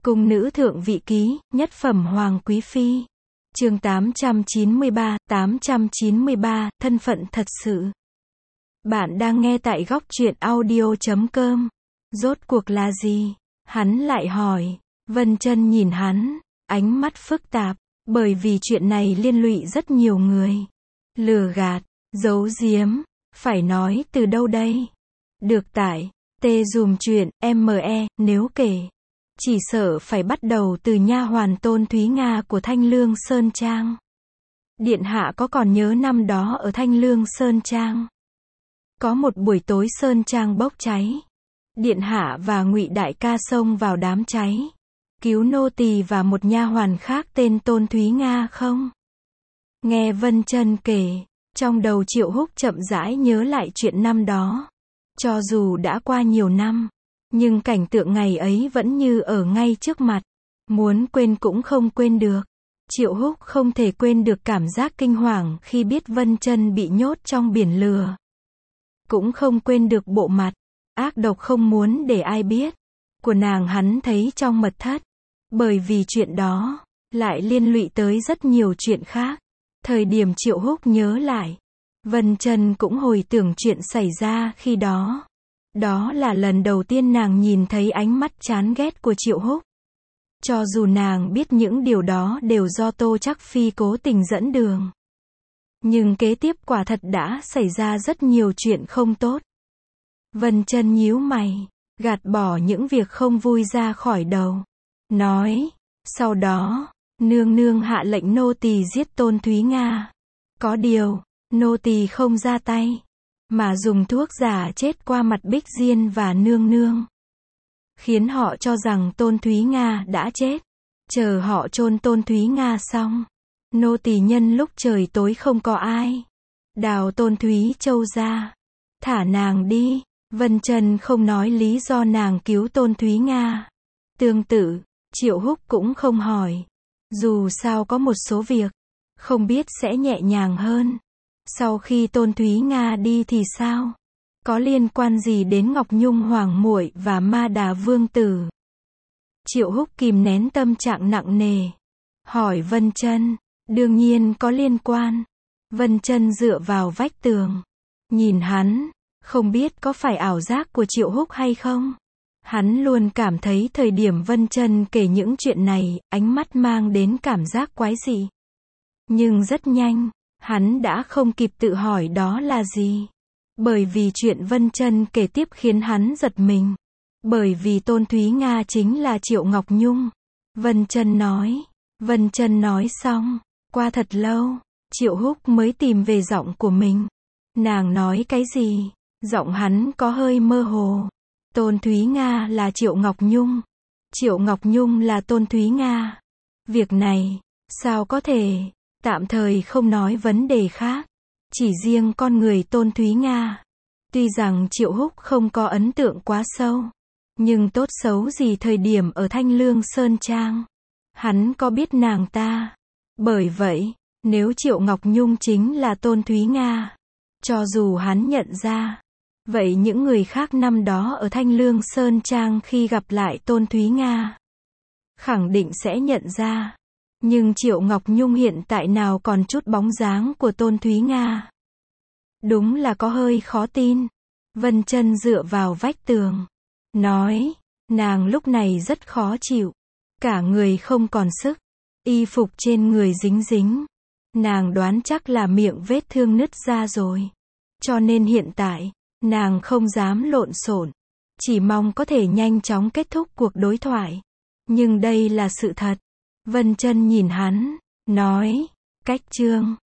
Cung nữ thượng vị ký, nhất phẩm hoàng quý phi. Chương 893, thân phận thật sự. Bạn đang nghe tại góc truyện audio.com. Rốt cuộc là gì? Hắn lại hỏi. Vân Chân nhìn hắn, ánh mắt phức tạp, bởi vì chuyện này liên lụy rất nhiều người. Lừa gạt, giấu giếm, phải nói từ đâu đây? Được tải, dùm chuyện, nếu kể. Chỉ sợ phải bắt đầu từ nha hoàn Tôn Thúy Nga của Thanh Lương Sơn Trang. Điện hạ có còn nhớ năm đó ở Thanh Lương Sơn Trang? Có một buổi tối Sơn Trang bốc cháy. Điện hạ và Ngụy đại ca xông vào đám cháy, cứu nô tỳ và một nha hoàn khác tên Tôn Thúy Nga không? Nghe Vân Chân kể, trong đầu Triệu Húc chậm rãi nhớ lại chuyện năm đó. Cho dù đã qua nhiều năm, nhưng cảnh tượng ngày ấy vẫn như ở ngay trước mặt. Muốn quên cũng không quên được. Triệu Húc không thể quên được cảm giác kinh hoàng khi biết Vân Chân bị nhốt trong biển lửa. Cũng không quên được bộ mặt ác độc không muốn để ai biết của nàng hắn thấy trong mật thất. Bởi vì chuyện đó lại liên lụy tới rất nhiều chuyện khác. Thời điểm Triệu Húc nhớ lại, Vân Chân cũng hồi tưởng chuyện xảy ra khi đó. Đó là lần đầu tiên nàng nhìn thấy ánh mắt chán ghét của Triệu Húc. Cho dù nàng biết những điều đó đều do Tô Trắc Phi cố tình dẫn đường. Nhưng kế tiếp quả thật đã xảy ra rất nhiều chuyện không tốt. Vân Chân nhíu mày, gạt bỏ những việc không vui ra khỏi đầu. Nói, sau đó, nương nương hạ lệnh nô tỳ giết Tôn Thúy Nga. Có điều, nô tỳ không ra tay, mà dùng thuốc giả chết qua mặt Bích Diên và nương nương. Khiến họ cho rằng Tôn Thúy Nga đã chết. Chờ họ chôn Tôn Thúy Nga xong, nô tỳ nhân lúc trời tối không có ai, đào Tôn Thúy Châu ra, thả nàng đi. Vân Chân không nói lý do nàng cứu Tôn Thúy Nga. Tương tự, Triệu Húc cũng không hỏi. Dù sao có một số việc, không biết sẽ nhẹ nhàng hơn. Sau khi Tôn Thúy Nga đi thì sao? Có liên quan gì đến Ngọc Nhung Hoàng muội và Ma Đà Vương tử? Triệu Húc kìm nén tâm trạng nặng nề, hỏi Vân Chân. Đương nhiên có liên quan. Vân Chân dựa vào vách tường, nhìn hắn, không biết có phải ảo giác của Triệu Húc hay không. Hắn luôn cảm thấy thời điểm Vân Chân kể những chuyện này, ánh mắt mang đến cảm giác quái dị. Nhưng rất nhanh, hắn đã không kịp tự hỏi đó là gì. Bởi vì chuyện Vân Chân kể tiếp khiến hắn giật mình. Bởi vì Tôn Thúy Nga chính là Triệu Ngọc Nhung. Vân Chân nói xong, qua thật lâu, Triệu Húc mới tìm về giọng của mình. Nàng nói cái gì? Giọng hắn có hơi mơ hồ. Tôn Thúy Nga là Triệu Ngọc Nhung. Triệu Ngọc Nhung là Tôn Thúy Nga. Việc này, sao có thể? Tạm thời không nói vấn đề khác. Chỉ riêng con người Tôn Thúy Nga. Tuy rằng Triệu Húc không có ấn tượng quá sâu, nhưng tốt xấu gì thời điểm ở Thanh Lương Sơn Trang, hắn có biết nàng ta. Bởi vậy, nếu Triệu Ngọc Nhung chính là Tôn Thúy Nga, cho dù hắn nhận ra, vậy những người khác năm đó ở Thanh Lương Sơn Trang khi gặp lại Tôn Thúy Nga, khẳng định sẽ nhận ra. Nhưng Triệu Ngọc Nhung hiện tại nào còn chút bóng dáng của Tôn Thúy Nga. Đúng là có hơi khó tin. Vân Chân dựa vào vách tường, nói, nàng lúc này rất khó chịu. Cả người không còn sức, y phục trên người dính dính. Nàng đoán chắc là miệng vết thương nứt ra rồi. Cho nên hiện tại, nàng không dám lộn xộn, chỉ mong có thể nhanh chóng kết thúc cuộc đối thoại. Nhưng đây là sự thật. Vân Chân nhìn hắn, nói, cách chương